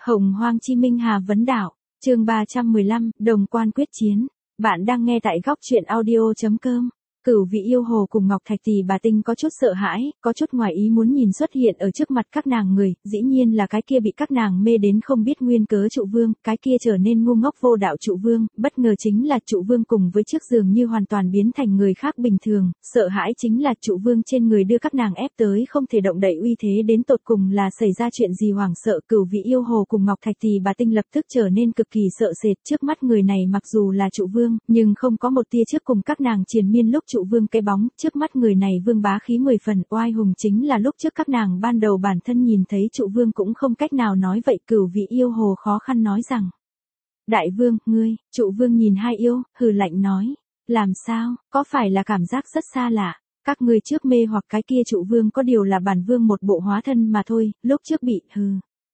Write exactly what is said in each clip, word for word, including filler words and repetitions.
Hồng Hoang Chi Minh Hà Vấn Đảo, chương ba trăm mười lăm, Đồng Quan Quyết Chiến. Bạn đang nghe tại góc truyện audio.com. Cửu vị yêu hồ cùng Ngọc Thạch Tỳ Bà Tinh có chút sợ hãi, có chút ngoài ý muốn nhìn xuất hiện ở trước mặt các nàng người, dĩ nhiên là cái kia bị các nàng mê đến không biết nguyên cớ Trụ Vương, cái kia trở nên ngu ngốc vô đạo Trụ Vương, bất ngờ chính là Trụ Vương cùng với trước dường như hoàn toàn biến thành người khác bình thường, sợ hãi chính là Trụ Vương trên người đưa các nàng ép tới không thể động đậy uy thế đến tột cùng là xảy ra chuyện gì hoảng sợ. Cửu vị yêu hồ cùng Ngọc Thạch Tỳ Bà Tinh lập tức trở nên cực kỳ sợ sệt, trước mắt người này mặc dù là Trụ Vương, nhưng không có một tia trước cùng các nàng triền miên lúc Trụ Vương cái bóng, trước mắt người này vương bá khí mười phần, oai hùng chính là lúc trước các nàng ban đầu bản thân nhìn thấy Trụ Vương cũng không cách nào nói vậy. Cửu vị yêu hồ khó khăn nói rằng: Đại vương, ngươi. Trụ Vương nhìn hai yêu, hừ lạnh nói: Làm sao, có phải là cảm giác rất xa lạ? Các ngươi trước mê hoặc cái kia Trụ Vương có điều là bản vương một bộ hóa thân mà thôi, lúc trước bị, hừ.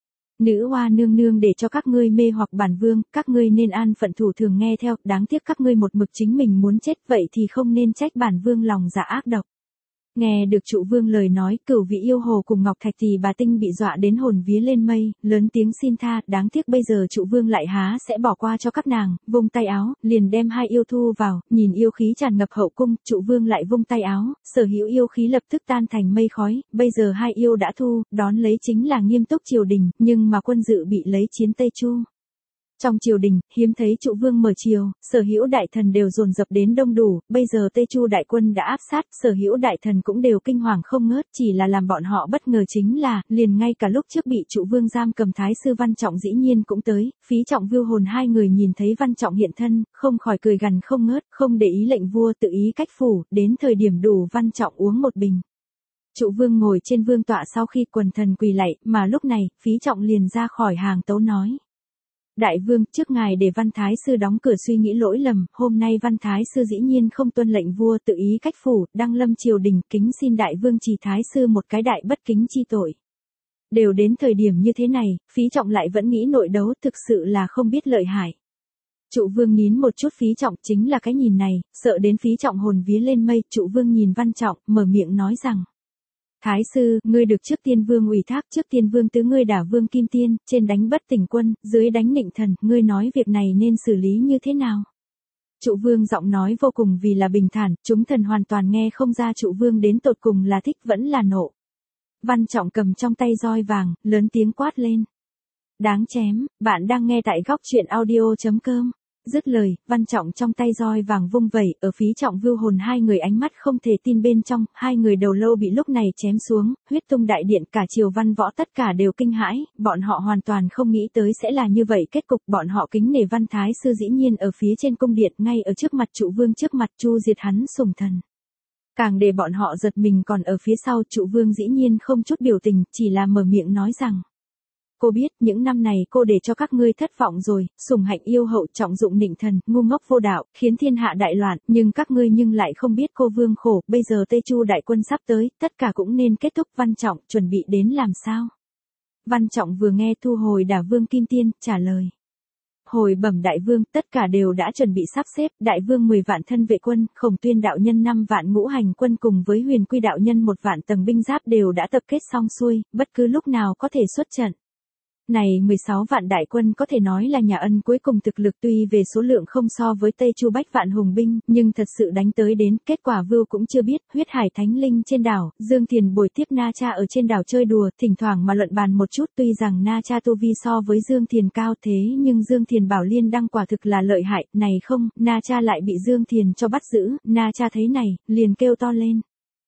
Nữ hoa nương nương để cho các ngươi mê hoặc bản vương, các ngươi nên an phận thủ thường nghe theo, đáng tiếc các ngươi một mực chính mình muốn chết, vậy thì không nên trách bản vương lòng dạ ác độc. Nghe được Trụ Vương lời nói, cửu vị yêu hồ cùng Ngọc Thạch Tỳ Bà Tinh bị dọa đến hồn vía lên mây, lớn tiếng xin tha, đáng tiếc bây giờ Trụ Vương lại há sẽ bỏ qua cho các nàng, vung tay áo, liền đem hai yêu thu vào, nhìn yêu khí tràn ngập hậu cung, Trụ Vương lại vung tay áo, sở hữu yêu khí lập tức tan thành mây khói, bây giờ hai yêu đã thu, đón lấy chính là nghiêm túc triều đình, nhưng mà quân dự bị lấy chiến Tây Chu. Trong triều đình, hiếm thấy Trụ Vương mở triều, sở hữu đại thần đều dồn dập đến đông đủ, bây giờ Tây Chu đại quân đã áp sát, sở hữu đại thần cũng đều kinh hoàng không ngớt, chỉ là làm bọn họ bất ngờ chính là, liền ngay cả lúc trước bị Trụ Vương giam cầm Thái sư Văn Trọng dĩ nhiên cũng tới, Phí Trọng Vưu Hồn hai người nhìn thấy Văn Trọng hiện thân, không khỏi cười gằn không ngớt, không để ý lệnh vua tự ý cách phủ, đến thời điểm đủ Văn Trọng uống một bình. Trụ Vương ngồi trên vương tọa sau khi quần thần quỳ lạy, mà lúc này, Phí Trọng liền ra khỏi hàng tấu nói: Đại vương, trước ngài để Văn Thái sư đóng cửa suy nghĩ lỗi lầm, hôm nay Văn Thái sư dĩ nhiên không tuân lệnh vua tự ý cách phủ, đăng lâm triều đình, kính xin đại vương trì Thái sư một cái đại bất kính chi tội. Đều đến thời điểm như thế này, Phí Trọng lại vẫn nghĩ nội đấu, thực sự là không biết lợi hại. Trụ Vương nín một chút, Phí Trọng chính là cái nhìn này, sợ đến Phí Trọng hồn vía lên mây. Trụ Vương nhìn Văn Trọng, mở miệng nói rằng: Thái sư, ngươi được trước tiên vương ủy thác, trước tiên vương tứ ngươi đả vương Kim Tiên, trên đánh bất tỉnh quân, dưới đánh nịnh thần, ngươi nói việc này nên xử lý như thế nào? Trụ Vương giọng nói vô cùng vì là bình thản, chúng thần hoàn toàn nghe không ra Trụ Vương đến tột cùng là thích vẫn là nộ. Văn Trọng cầm trong tay roi vàng, lớn tiếng quát lên: Đáng chém. Bạn đang nghe tại góc truyện audio.com. Dứt lời, Văn Trọng trong tay roi vàng vung vẩy, ở Phí Trọng Vưu Hồn hai người ánh mắt không thể tin bên trong, hai người đầu lâu bị lúc này chém xuống, huyết tung đại điện, cả triều văn võ tất cả đều kinh hãi, bọn họ hoàn toàn không nghĩ tới sẽ là như vậy kết cục, bọn họ kính nể Văn Thái sư dĩ nhiên ở phía trên cung điện, ngay ở trước mặt Trụ Vương, trước mặt chu diệt hắn sủng thần. Càng để bọn họ giật mình còn ở phía sau, Trụ Vương dĩ nhiên không chút biểu tình, chỉ là mở miệng nói rằng: Cô biết, những năm này cô để cho các ngươi thất vọng rồi, sủng hạnh yêu hậu, trọng dụng nịnh thần, ngu ngốc vô đạo, khiến thiên hạ đại loạn, nhưng các ngươi nhưng lại không biết cô vương khổ, bây giờ Tây Chu đại quân sắp tới, tất cả cũng nên kết thúc. Văn Trọng, chuẩn bị đến làm sao? Văn Trọng vừa nghe thu hồi đả vương Kim Tiên, trả lời: Hồi bẩm đại vương, tất cả đều đã chuẩn bị sắp xếp, đại vương mười vạn thân vệ quân, Khổng Tuyên đạo nhân năm vạn ngũ hành quân cùng với Huyền Quy đạo nhân một vạn tầng binh giáp đều đã tập kết xong xuôi, bất cứ lúc nào có thể xuất trận. Này mười sáu vạn đại quân có thể nói là nhà ân cuối cùng, thực lực tuy về số lượng không so với Tây Chu bách vạn hùng binh, nhưng thật sự đánh tới đến, kết quả Vưu cũng chưa biết. Huyết Hải Thánh Linh trên đảo, Dương Thiền buổi tiếp Na Cha ở trên đảo chơi đùa, thỉnh thoảng mà luận bàn một chút, tuy rằng Na Cha tu vi so với Dương Thiền cao thế nhưng Dương Thiền bảo liên đăng quả thực là lợi hại, này không, Na Cha lại bị Dương Thiền cho bắt giữ, Na Cha thấy này, liền kêu to lên: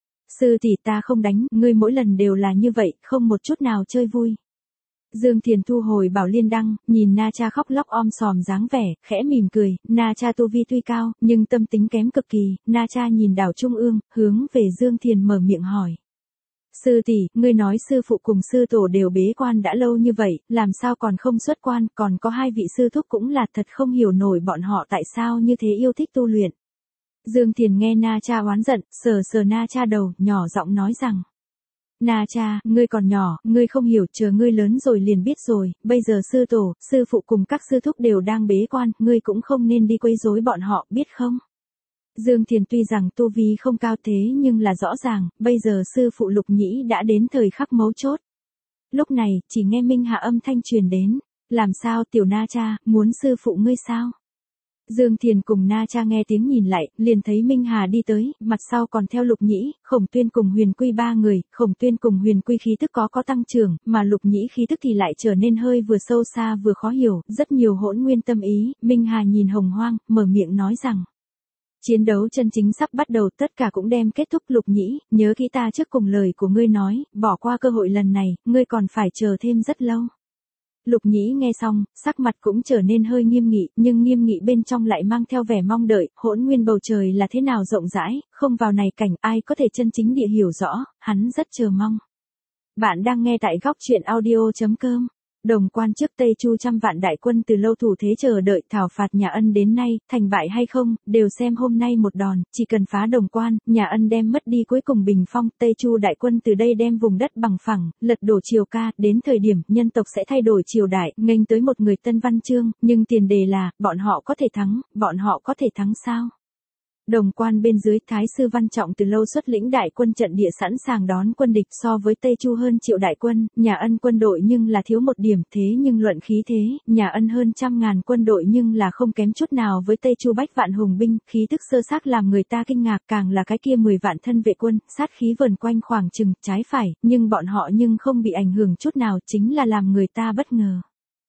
Sư tỷ, ta không đánh, ngươi mỗi lần đều là như vậy, không một chút nào chơi vui. Dương Thiền thu hồi bảo liên đăng, nhìn Na Cha khóc lóc om sòm dáng vẻ, khẽ mỉm cười. Na Cha tu vi tuy cao, nhưng tâm tính kém cực kỳ. Na Cha nhìn đảo Trung ương, hướng về Dương Thiền mở miệng hỏi: Sư tỷ, ngươi nói sư phụ cùng sư tổ đều bế quan đã lâu như vậy, làm sao còn không xuất quan, còn có hai vị sư thúc cũng là thật không hiểu nổi bọn họ tại sao như thế yêu thích tu luyện. Dương Thiền nghe Na Cha oán giận, sờ sờ Na Cha đầu, nhỏ giọng nói rằng: Na Cha, ngươi còn nhỏ, ngươi không hiểu, chờ ngươi lớn rồi liền biết rồi, bây giờ sư tổ, sư phụ cùng các sư thúc đều đang bế quan, ngươi cũng không nên đi quấy rối bọn họ, biết không? Dương Thiền tuy rằng tu vi không cao thế nhưng là rõ ràng, bây giờ sư phụ Lục Nhĩ đã đến thời khắc mấu chốt. Lúc này, chỉ nghe Minh Hạ âm thanh truyền đến: Làm sao tiểu Na Cha, muốn sư phụ ngươi sao? Dương Thiền cùng Na Cha nghe tiếng nhìn lại, liền thấy Minh Hà đi tới, mặt sau còn theo Lục Nhĩ, Khổng Tuyên cùng Huyền Quy ba người, Khổng Tuyên cùng Huyền Quy khí tức có có tăng trưởng, mà Lục Nhĩ khí tức thì lại trở nên hơi vừa sâu xa vừa khó hiểu, rất nhiều hỗn nguyên tâm ý. Minh Hà nhìn Hồng Hoang, mở miệng nói rằng: chiến đấu chân chính sắp bắt đầu, tất cả cũng đem kết thúc. Lục Nhĩ, nhớ kỹ ta trước cùng lời của ngươi nói, bỏ qua cơ hội lần này, ngươi còn phải chờ thêm rất lâu. Lục Nhĩ nghe xong, sắc mặt cũng trở nên hơi nghiêm nghị, nhưng nghiêm nghị bên trong lại mang theo vẻ mong đợi. Hỗn nguyên bầu trời là thế nào rộng rãi, không vào này cảnh ai có thể chân chính địa hiểu rõ, hắn rất chờ mong. Bạn đang nghe tại góc truyện audio chấm com. Đồng Quan trước Tây Chu trăm vạn đại quân từ lâu thủ thế chờ đợi thảo phạt nhà Ân đến nay, thành bại hay không, đều xem hôm nay một đòn, chỉ cần phá Đồng Quan, nhà Ân đem mất đi cuối cùng bình phong, Tây Chu đại quân từ đây đem vùng đất bằng phẳng, lật đổ triều ca, đến thời điểm nhân tộc sẽ thay đổi triều đại, nghênh tới một người tân văn chương, nhưng tiền đề là, bọn họ có thể thắng, bọn họ có thể thắng sao? Đồng Quan bên dưới, Thái sư Văn Trọng từ lâu xuất lĩnh đại quân trận địa sẵn sàng đón quân địch. So với Tây Chu hơn triệu đại quân, nhà Ân quân đội nhưng là thiếu một điểm, thế nhưng luận khí thế, nhà Ân hơn trăm ngàn quân đội nhưng là không kém chút nào với Tây Chu bách vạn hùng binh, khí tức sơ xác làm người ta kinh ngạc, càng là cái kia mười vạn thân vệ quân, sát khí vờn quanh khoảng chừng trái phải, nhưng bọn họ nhưng không bị ảnh hưởng chút nào, chính là làm người ta bất ngờ.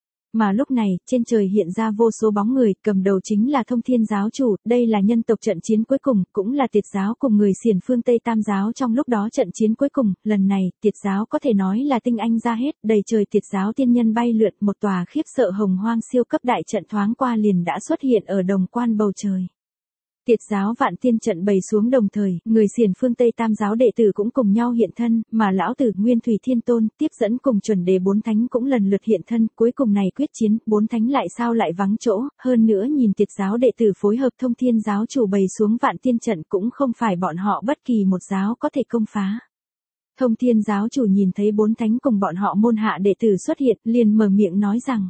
Mà lúc này, trên trời hiện ra vô số bóng người, cầm đầu chính là Thông Thiên giáo chủ, đây là nhân tộc trận chiến cuối cùng, cũng là Tiệt giáo cùng người xiển phương Tây Tam giáo trong lúc đó trận chiến cuối cùng, lần này, Tiệt giáo có thể nói là tinh anh ra hết, đầy trời Tiệt giáo tiên nhân bay lượn, một tòa khiếp sợ hồng hoang siêu cấp đại trận thoáng qua liền đã xuất hiện ở Đồng Quan bầu trời. Tiệt giáo vạn tiên trận bày xuống đồng thời, người xiển phương Tây Tam giáo đệ tử cũng cùng nhau hiện thân, mà lão tử Nguyên Thủy Thiên Tôn, tiếp dẫn cùng chuẩn đề bốn thánh cũng lần lượt hiện thân, cuối cùng này quyết chiến, bốn thánh lại sao lại vắng chỗ, hơn nữa nhìn Tiệt giáo đệ tử phối hợp Thông Thiên giáo chủ bày xuống vạn tiên trận cũng không phải bọn họ bất kỳ một giáo có thể công phá. Thông Thiên giáo chủ nhìn thấy bốn thánh cùng bọn họ môn hạ đệ tử xuất hiện, liền mở miệng nói rằng: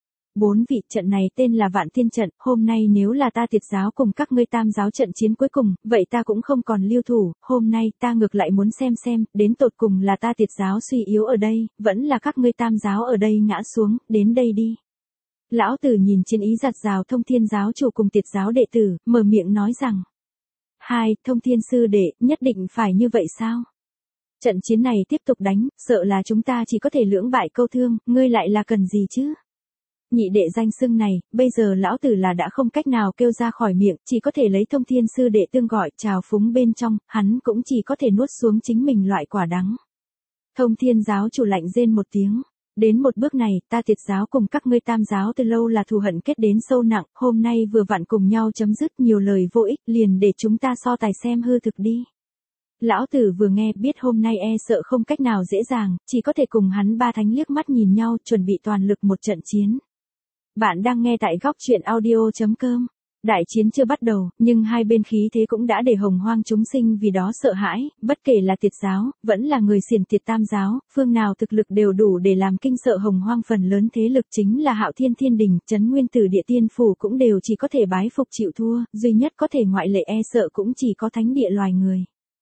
bốn vị, trận này tên là Vạn Tiên trận, hôm nay nếu là ta Tiệt giáo cùng các ngươi Tam giáo trận chiến cuối cùng, vậy ta cũng không còn lưu thủ, hôm nay ta ngược lại muốn xem xem, đến tột cùng là ta Tiệt giáo suy yếu ở đây, vẫn là các ngươi Tam giáo ở đây ngã xuống, đến đây đi. Lão tử nhìn chiến ý giặt rào Thông Thiên giáo chủ cùng Tiệt giáo đệ tử, mở miệng nói rằng: hai, Thông Thiên sư đệ, nhất định phải như vậy sao? Trận chiến này tiếp tục đánh, sợ là chúng ta chỉ có thể lưỡng bại câu thương, ngươi lại là cần gì chứ? Nhị đệ danh xưng này, bây giờ lão tử là đã không cách nào kêu ra khỏi miệng, chỉ có thể lấy Thông Thiên sư đệ tương gọi, trào phúng bên trong, hắn cũng chỉ có thể nuốt xuống chính mình loại quả đắng. Thông Thiên giáo chủ lạnh rên một tiếng. Đến một bước này, ta Tiệt giáo cùng các ngươi Tam giáo từ lâu là thù hận kết đến sâu nặng, hôm nay vừa vặn cùng nhau chấm dứt, nhiều lời vô ích, liền để chúng ta so tài xem hư thực đi. Lão tử vừa nghe biết hôm nay e sợ không cách nào dễ dàng, chỉ có thể cùng hắn ba thánh liếc mắt nhìn nhau, chuẩn bị toàn lực một trận chiến. Bạn đang nghe tại góc truyện audio chấm com. Đại chiến chưa bắt đầu, nhưng hai bên khí thế cũng đã để hồng hoang chúng sinh vì đó sợ hãi, bất kể là Tiệt giáo, vẫn là người xiển Tiệt Tam giáo, phương nào thực lực đều đủ để làm kinh sợ hồng hoang. Phần lớn thế lực chính là Hạo Thiên Thiên Đình, Trấn Nguyên Tử Địa Tiên Phủ cũng đều chỉ có thể bái phục chịu thua, duy nhất có thể ngoại lệ e sợ cũng chỉ có thánh địa loài người.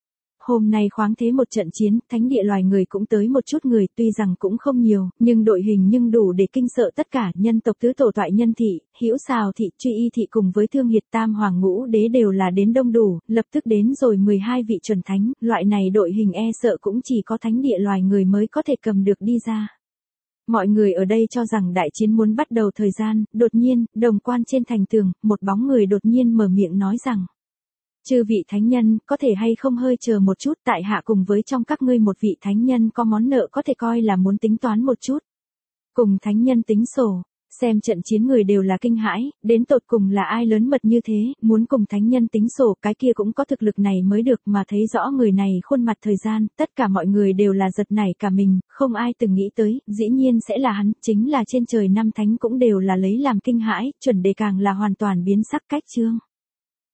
Hôm nay khoáng thế một trận chiến, thánh địa loài người cũng tới một chút người, tuy rằng cũng không nhiều, nhưng đội hình nhưng đủ để kinh sợ tất cả. Nhân tộc tứ tổ toại Nhân thị, Hữu Sào thị, Truy Y thị cùng với Thương Hiệt Tam Hoàng Ngũ Đế đều là đến đông đủ, lập tức đến rồi mười hai vị chuẩn thánh, loại này đội hình e sợ cũng chỉ có thánh địa loài người mới có thể cầm được đi ra. Mọi người ở đây cho rằng đại chiến muốn bắt đầu thời gian, đột nhiên, Đồng Quan trên thành tường, một bóng người đột nhiên mở miệng nói rằng: chư vị thánh nhân, có thể hay không hơi chờ một chút, tại hạ cùng với trong các ngươi một vị thánh nhân có món nợ có thể coi là muốn tính toán một chút. Cùng thánh nhân tính sổ, xem trận chiến người đều là kinh hãi, đến tột cùng là ai lớn mật như thế, muốn cùng thánh nhân tính sổ, cái kia cũng có thực lực này mới được, mà thấy rõ người này khuôn mặt thời gian, tất cả mọi người đều là giật nảy cả mình, không ai từng nghĩ tới, dĩ nhiên sẽ là hắn, chính là trên trời năm thánh cũng đều là lấy làm kinh hãi, chuẩn đề càng là hoàn toàn biến sắc cách chương.